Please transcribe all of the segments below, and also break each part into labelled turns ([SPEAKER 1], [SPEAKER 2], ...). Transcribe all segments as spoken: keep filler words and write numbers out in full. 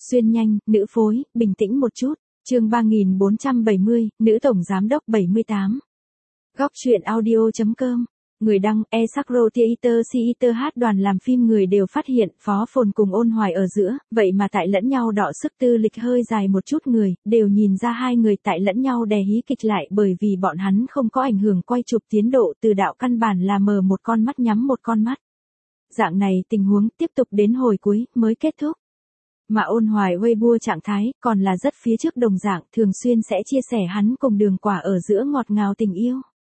[SPEAKER 1] Xuyên nhanh, nữ phối, bình tĩnh một chút. Chương ba nghìn bốn trăm bảy mươi, nữ tổng giám đốc bảy mươi tám. Góc truyện audio chấm com. Người đăng, Esakro Theater Theater hát đoàn làm phim người đều phát hiện Phó Phồn cùng Ôn Hoài ở giữa, vậy mà tại lẫn nhau đọ sức tư lịch hơi dài một chút người, đều nhìn ra hai người tại lẫn nhau đè hí kịch lại bởi vì bọn hắn không có ảnh hưởng quay chụp tiến độ từ đạo căn bản là mờ một con mắt nhắm một con mắt. Dạng này tình huống tiếp tục đến hồi cuối mới kết thúc. Mà Ôn Hoài Weibo trạng thái còn là rất phía trước đồng dạng thường xuyên sẽ chia sẻ hắn cùng Đường Quả ở giữa ngọt ngào tình yêu.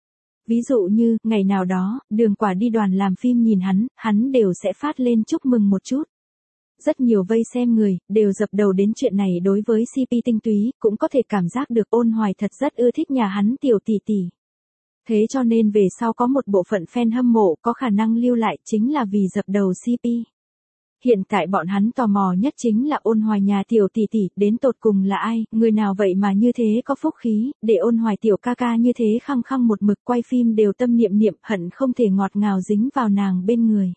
[SPEAKER 1] Ví dụ như, ngày nào đó, Đường Quả đi đoàn làm phim nhìn hắn, hắn đều sẽ phát lên chúc mừng một chút. Rất nhiều vây xem người, đều dập đầu đến chuyện này đối với xê pê tinh túy, cũng có thể cảm giác được Ôn Hoài thật rất ưa thích nhà hắn tiểu tỷ tỷ. Thế cho nên về sau có một bộ phận fan hâm mộ có khả năng lưu lại chính là vì dập đầu xê pê. Hiện tại bọn hắn tò mò nhất chính là Ôn Hoài nhà tiểu tỷ tỷ đến tột cùng là ai, người nào vậy mà như thế có phúc khí, để Ôn Hoài tiểu ca ca như thế khăng khăng một mực quay phim đều tâm niệm niệm hận không thể ngọt ngào dính vào nàng bên người.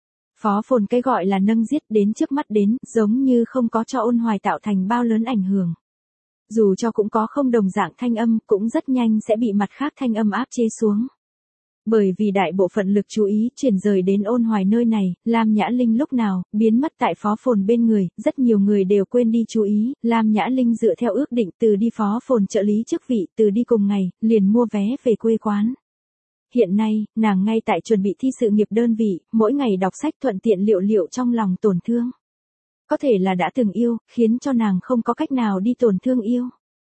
[SPEAKER 1] Phó Phồn cái gọi là nâng giết đến trước mắt đến, giống như không có cho Ôn Hoài tạo thành bao lớn ảnh hưởng. Dù cho cũng có không đồng dạng thanh âm, cũng rất nhanh sẽ bị mặt khác thanh âm áp chế xuống. Bởi vì đại bộ phận lực chú ý chuyển rời đến Ôn Hoài nơi này, Lam Nhã Linh lúc nào biến mất tại Phó Phồn bên người, rất nhiều người đều quên đi chú ý, Lam Nhã Linh dựa theo ước định từ đi Phó Phồn trợ lý chức vị, từ đi cùng ngày, liền mua vé về quê quán. Hiện nay, nàng ngay tại chuẩn bị thi sự nghiệp đơn vị, mỗi ngày đọc sách thuận tiện liệu liệu trong lòng tổn thương. Có thể là đã từng yêu, khiến cho nàng không có cách nào đi tổn thương yêu.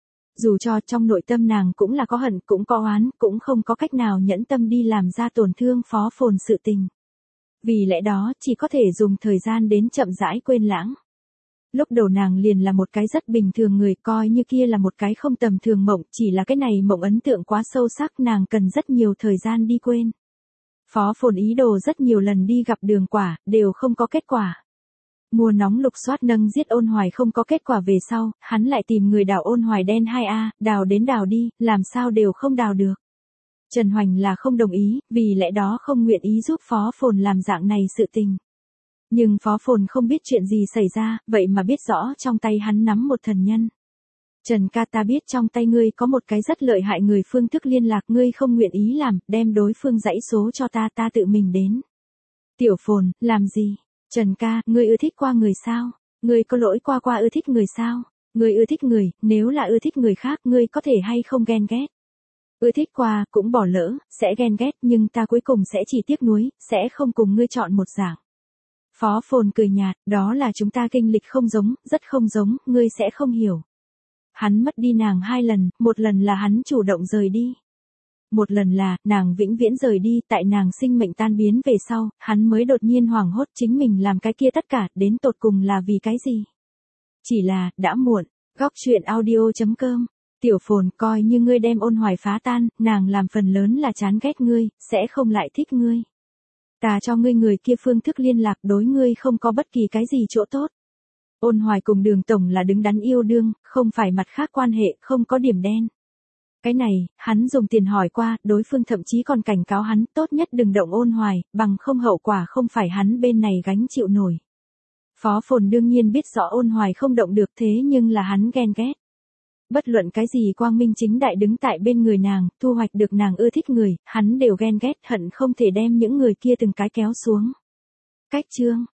[SPEAKER 1] Dù cho trong nội tâm nàng cũng là có hận, cũng có oán, cũng không có cách nào nhẫn tâm đi làm ra tổn thương Phó Phồn sự tình. Vì lẽ đó, chỉ có thể dùng thời gian đến chậm rãi quên lãng. Lúc đầu nàng liền là một cái rất bình thường người, coi như kia là một cái không tầm thường mộng, chỉ là cái này mộng ấn tượng quá sâu sắc nàng cần rất nhiều thời gian đi quên. Phó Phồn ý đồ rất nhiều lần đi gặp Đường Quả, đều không có kết quả. Mùa nóng lục soát nâng giết Ôn Hoài không có kết quả về sau, hắn lại tìm người đào Ôn Hoài đen hai A, đào đến đào đi, làm sao đều không đào được. Trần Hoành là không đồng ý, vì lẽ đó không nguyện ý giúp Phó Phồn làm dạng này sự tình. Nhưng Phó Phồn không biết chuyện gì xảy ra, vậy mà biết rõ trong tay hắn nắm một thần nhân. Trần ca, ta biết trong tay ngươi có một cái rất lợi hại người phương thức liên lạc, ngươi không nguyện ý làm, đem đối phương dãy số cho ta, ta tự mình đến. Tiểu Phồn, làm gì? Trần ca, ngươi ưa thích qua người sao? Ngươi có lỗi qua qua ưa thích người sao? Ngươi ưa thích người, nếu là ưa thích người khác, ngươi có thể hay không ghen ghét? Ưa thích qua, cũng bỏ lỡ, sẽ ghen ghét, nhưng ta cuối cùng sẽ chỉ tiếc nuối, sẽ không cùng ngươi chọn một dạng. Phó Phồn cười nhạt, đó là chúng ta kinh lịch không giống, rất không giống, ngươi sẽ không hiểu. Hắn mất đi nàng hai lần, một lần là hắn chủ động rời đi. Một lần là, nàng vĩnh viễn rời đi, tại nàng sinh mệnh tan biến về sau, hắn mới đột nhiên hoảng hốt chính mình làm cái kia tất cả, đến tột cùng là vì cái gì? Chỉ là, đã muộn. Góc truyện audio chấm com. Tiểu Phồn, coi như ngươi đem Ôn Hoài phá tan, nàng làm phần lớn là chán ghét ngươi, sẽ không lại thích ngươi. Ta cho ngươi người kia phương thức liên lạc, đối ngươi không có bất kỳ cái gì chỗ tốt. Ôn Hoài cùng Đường tổng là đứng đắn yêu đương, không phải mặt khác quan hệ, không có điểm đen. Cái này, hắn dùng tiền hỏi qua, đối phương thậm chí còn cảnh cáo hắn, tốt nhất đừng động Ôn Hoài, bằng không hậu quả không phải hắn bên này gánh chịu nổi. Phó Phồn đương nhiên biết rõ Ôn Hoài không động được, thế nhưng là hắn ghen ghét. Bất luận cái gì quang minh chính đại đứng tại bên người nàng, thu hoạch được nàng ưa thích người, hắn đều ghen ghét, hận không thể đem những người kia từng cái kéo xuống. Cách chương.